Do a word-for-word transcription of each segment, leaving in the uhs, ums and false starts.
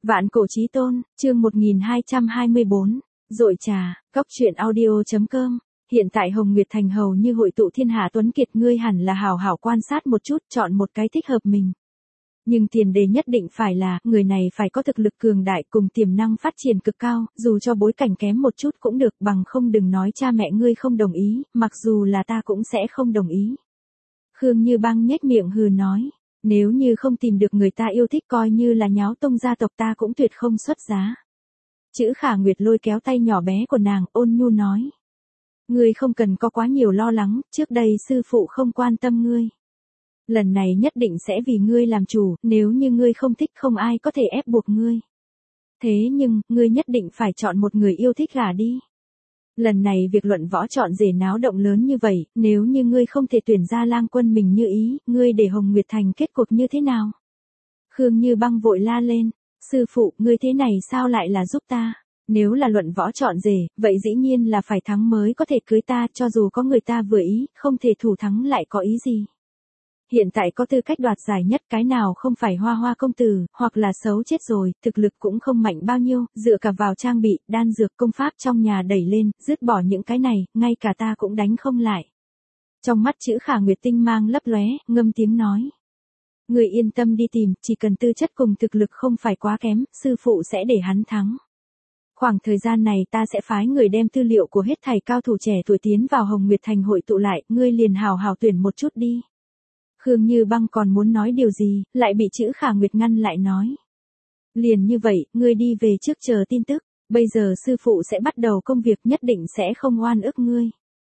Vạn cổ chí tôn, chương một nghìn hai trăm hai mươi bốn, dội trà, góc truyện audio.com. Hiện tại Hồng Nguyệt Thành hầu như hội tụ thiên hạ tuấn kiệt, ngươi hẳn là hảo hảo quan sát một chút, chọn một cái thích hợp mình. Nhưng tiền đề nhất định phải là, người này phải có thực lực cường đại cùng tiềm năng phát triển cực cao, dù cho bối cảnh kém một chút cũng được, bằng không đừng nói cha mẹ ngươi không đồng ý, mặc dù là ta cũng sẽ không đồng ý. Khương Như Băng nhếch miệng hừ nói. Nếu như không tìm được người ta yêu thích, coi như là nháo tung gia tộc ta cũng tuyệt không xuất giá. Chữ Khả Nguyệt lôi kéo tay nhỏ bé của nàng, ôn nhu nói. Ngươi không cần có quá nhiều lo lắng, trước đây sư phụ không quan tâm ngươi. Lần này nhất định sẽ vì ngươi làm chủ, nếu như ngươi không thích không ai có thể ép buộc ngươi. Thế nhưng, ngươi nhất định phải chọn một người yêu thích gả đi. Lần này việc luận võ chọn rể náo động lớn như vậy, nếu như ngươi không thể tuyển ra lang quân mình như ý, ngươi để Hồng Nguyệt Thành kết cục như thế nào? Khương Như Băng vội la lên, sư phụ, ngươi thế này sao lại là giúp ta? Nếu là luận võ chọn rể, vậy dĩ nhiên là phải thắng mới có thể cưới ta, cho dù có người ta vừa ý, không thể thủ thắng lại có ý gì? Hiện tại có tư cách đoạt giải nhất, cái nào không phải Hoa Hoa công tử, hoặc là xấu chết rồi, thực lực cũng không mạnh bao nhiêu, dựa cả vào trang bị, đan dược, công pháp trong nhà đẩy lên, dứt bỏ những cái này, ngay cả ta cũng đánh không lại. Trong mắt chữ Khả Nguyệt tinh mang lấp lóe, ngâm tiếng nói. Người yên tâm đi tìm, chỉ cần tư chất cùng thực lực không phải quá kém, sư phụ sẽ để hắn thắng. Khoảng thời gian này ta sẽ phái người đem tư liệu của hết thảy cao thủ trẻ tuổi tiến vào Hồng Nguyệt Thành hội tụ lại, ngươi liền hào hào tuyển một chút đi. Khương Như Băng còn muốn nói điều gì, lại bị chữ Khả Nguyệt ngăn lại nói. Liền như vậy, ngươi đi về trước chờ tin tức, bây giờ sư phụ sẽ bắt đầu công việc, nhất định sẽ không oan ức ngươi.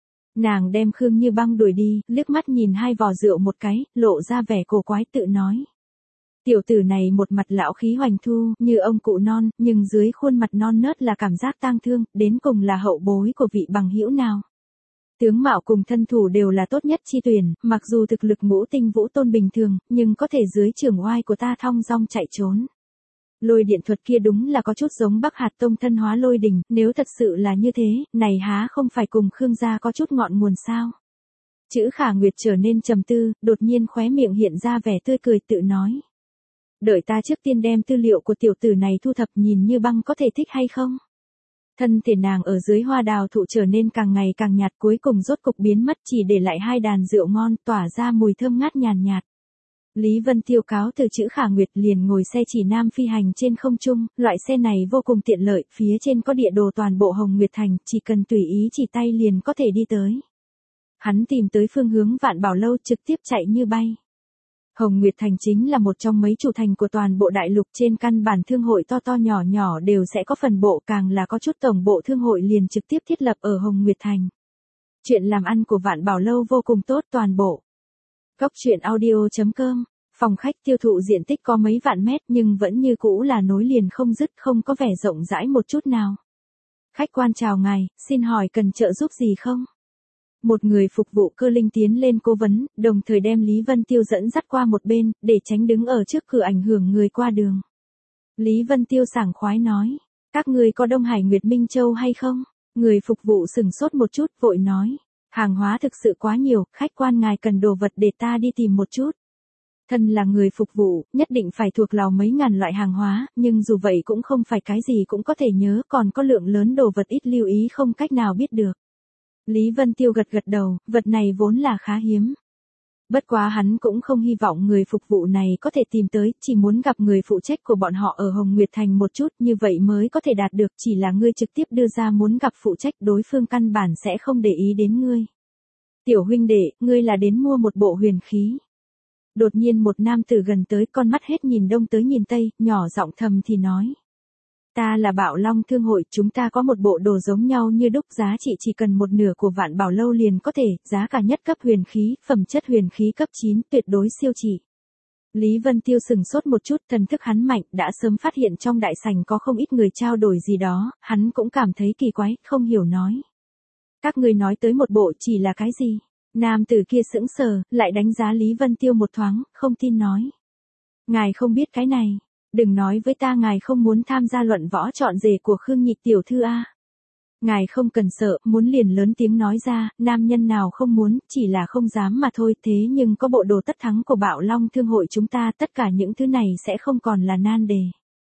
Nàng đem Khương Như Băng đuổi đi, liếc mắt nhìn hai vò rượu một cái, lộ ra vẻ cổ quái tự nói. Tiểu tử này một mặt lão khí hoành thu, như ông cụ non, nhưng dưới khuôn mặt non nớt là cảm giác tang thương, đến cùng là hậu bối của vị bằng hữu nào. Tướng mạo cùng thân thủ đều là tốt nhất chi tuyển, mặc dù thực lực ngũ tinh vũ tôn bình thường, nhưng có thể dưới trưởng oai của ta thong dong chạy trốn. Lôi điện thuật kia đúng là có chút giống Bắc Hạt Tông thân hóa lôi đình, nếu thật sự là như thế, này há không phải cùng Khương gia có chút ngọn nguồn sao? Chữ Khả Nguyệt trở nên trầm tư, đột nhiên khóe miệng hiện ra vẻ tươi cười tự nói. Đợi ta trước tiên đem tư liệu của tiểu tử này thu thập, nhìn Như Băng có thể thích hay không? Thân thể nàng ở dưới hoa đào thụ trở nên càng ngày càng nhạt, cuối cùng rốt cục biến mất, chỉ để lại hai đàn rượu ngon tỏa ra mùi thơm ngát nhàn nhạt. Lý Vân Tiêu cáo từ chữ Khả Nguyệt liền ngồi xe chỉ nam phi hành trên không trung, loại xe này vô cùng tiện lợi, phía trên có địa đồ toàn bộ Hồng Nguyệt Thành, chỉ cần tùy ý chỉ tay liền có thể đi tới. Hắn tìm tới phương hướng Vạn Bảo Lâu, trực tiếp chạy như bay. Hồng Nguyệt Thành chính là một trong mấy chủ thành của toàn bộ đại lục, trên căn bản thương hội to to nhỏ nhỏ đều sẽ có phần bộ, càng là có chút tổng bộ thương hội liền trực tiếp thiết lập ở Hồng Nguyệt Thành. Chuyện làm ăn của Vạn Bảo Lâu vô cùng tốt toàn bộ. Góc truyện audio.com, phòng khách tiêu thụ diện tích có mấy vạn mét nhưng vẫn như cũ là nối liền không dứt, không có vẻ rộng rãi một chút nào. Khách quan chào ngài, xin hỏi cần trợ giúp gì không? Một người phục vụ cơ linh tiến lên cố vấn, đồng thời đem Lý Vân Tiêu dẫn dắt qua một bên, để tránh đứng ở trước cửa ảnh hưởng người qua đường. Lý Vân Tiêu sảng khoái nói, các người có Đông Hải Nguyệt Minh Châu hay không? Người phục vụ sừng sốt một chút, vội nói, hàng hóa thực sự quá nhiều, khách quan ngài cần đồ vật để ta đi tìm một chút. Thân là người phục vụ, nhất định phải thuộc lòng mấy ngàn loại hàng hóa, nhưng dù vậy cũng không phải cái gì cũng có thể nhớ, còn có lượng lớn đồ vật ít lưu ý không cách nào biết được. Lý Vân Tiêu gật gật đầu, vật này vốn là khá hiếm. Bất quá hắn cũng không hy vọng người phục vụ này có thể tìm tới, chỉ muốn gặp người phụ trách của bọn họ ở Hồng Nguyệt Thành một chút, như vậy mới có thể đạt được, chỉ là ngươi trực tiếp đưa ra muốn gặp phụ trách, đối phương căn bản sẽ không để ý đến ngươi. Tiểu huynh đệ, ngươi là đến mua một bộ huyền khí. Đột nhiên một nam tử gần tới, con mắt hết nhìn đông tới nhìn tây, nhỏ giọng thầm thì nói. Ta là Bạo Long Thương hội, chúng ta có một bộ đồ giống nhau như đúc, giá trị chỉ cần một nửa của Vạn Bảo Lâu liền có thể, giá cả nhất cấp huyền khí, phẩm chất huyền khí cấp chín, tuyệt đối siêu chỉ. Lý Vân Tiêu sừng sốt một chút, thần thức hắn mạnh, đã sớm phát hiện trong đại sảnh có không ít người trao đổi gì đó, hắn cũng cảm thấy kỳ quái, không hiểu nói. Các người nói tới một bộ chỉ là cái gì? Nam tử kia sững sờ, lại đánh giá Lý Vân Tiêu một thoáng, không tin nói. Ngài không biết cái này. Đừng nói với ta ngài không muốn tham gia luận võ chọn rể của Khương Nhịch tiểu thư a. Ngài không cần sợ, muốn liền lớn tiếng nói ra, nam nhân nào không muốn, chỉ là không dám mà thôi, thế nhưng có bộ đồ tất thắng của Bạo Long Thương hội chúng ta, tất cả những thứ này sẽ không còn là nan đề.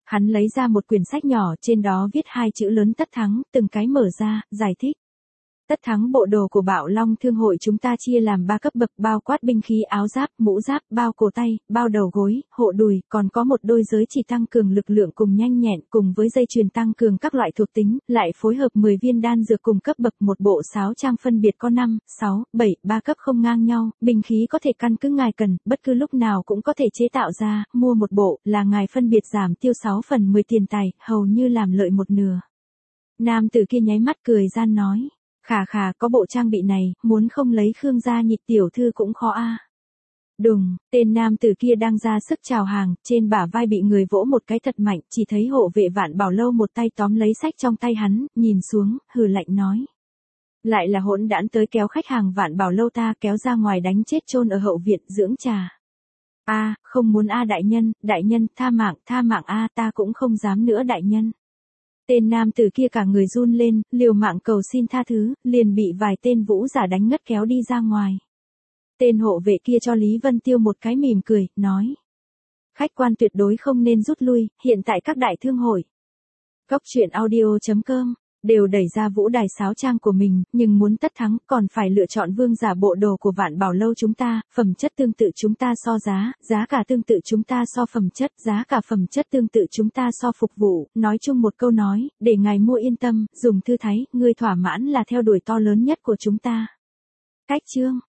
Hắn lấy ra một quyển sách nhỏ, trên đó viết hai chữ lớn Tất Thắng, từng cái mở ra, giải thích. Tất Thắng bộ đồ của Bạo Long Thương hội chúng ta chia làm ba cấp bậc, bao quát binh khí, áo giáp, mũ giáp, bao cổ tay, bao đầu gối, hộ đùi, còn có một đôi giới chỉ tăng cường lực lượng cùng nhanh nhẹn, cùng với dây chuyền tăng cường các loại thuộc tính, lại phối hợp mười viên đan dược cùng cấp bậc, một bộ sáo trang phân biệt có năm, sáu, bảy, ba cấp không ngang nhau, binh khí có thể căn cứ ngài cần, bất cứ lúc nào cũng có thể chế tạo ra, mua một bộ, là ngài phân biệt giảm tiêu sáu phần mười tiền tài, hầu như làm lợi một nửa. Nam tử kia nháy mắt cười gian nói. Khà khà, có bộ trang bị này, muốn không lấy Khương gia Nhị tiểu thư cũng khó a. À. Đùng, tên nam tử kia đang ra sức chào hàng, trên bả vai bị người vỗ một cái thật mạnh, chỉ thấy hộ vệ Vạn Bảo Lâu một tay tóm lấy sách trong tay hắn, nhìn xuống, hừ lạnh nói. Lại là hỗn đản tới kéo khách hàng Vạn Bảo Lâu ta kéo ra ngoài đánh chết chôn ở hậu viện dưỡng trà. A, à, không muốn a đại nhân, đại nhân, tha mạng, tha mạng a ta cũng không dám nữa đại nhân. Tên nam tử kia cả người run lên, liều mạng cầu xin tha thứ, liền bị vài tên vũ giả đánh ngất kéo đi ra ngoài. Tên hộ vệ kia cho Lý Vân Tiêu một cái mỉm cười, nói. Khách quan tuyệt đối không nên rút lui, hiện tại các đại thương hội. Góc truyện audio chấm com đều đẩy ra vũ đài sáo trang của mình, nhưng muốn tất thắng còn phải lựa chọn vương giả bộ đồ của Vạn Bảo Lâu chúng ta, phẩm chất tương tự chúng ta so giá, giá cả tương tự chúng ta so phẩm chất, giá cả phẩm chất tương tự chúng ta so phục vụ, nói chung một câu nói, để ngài mua yên tâm, dùng thư thái, ngươi thỏa mãn là theo đuổi to lớn nhất của chúng ta. Cách chương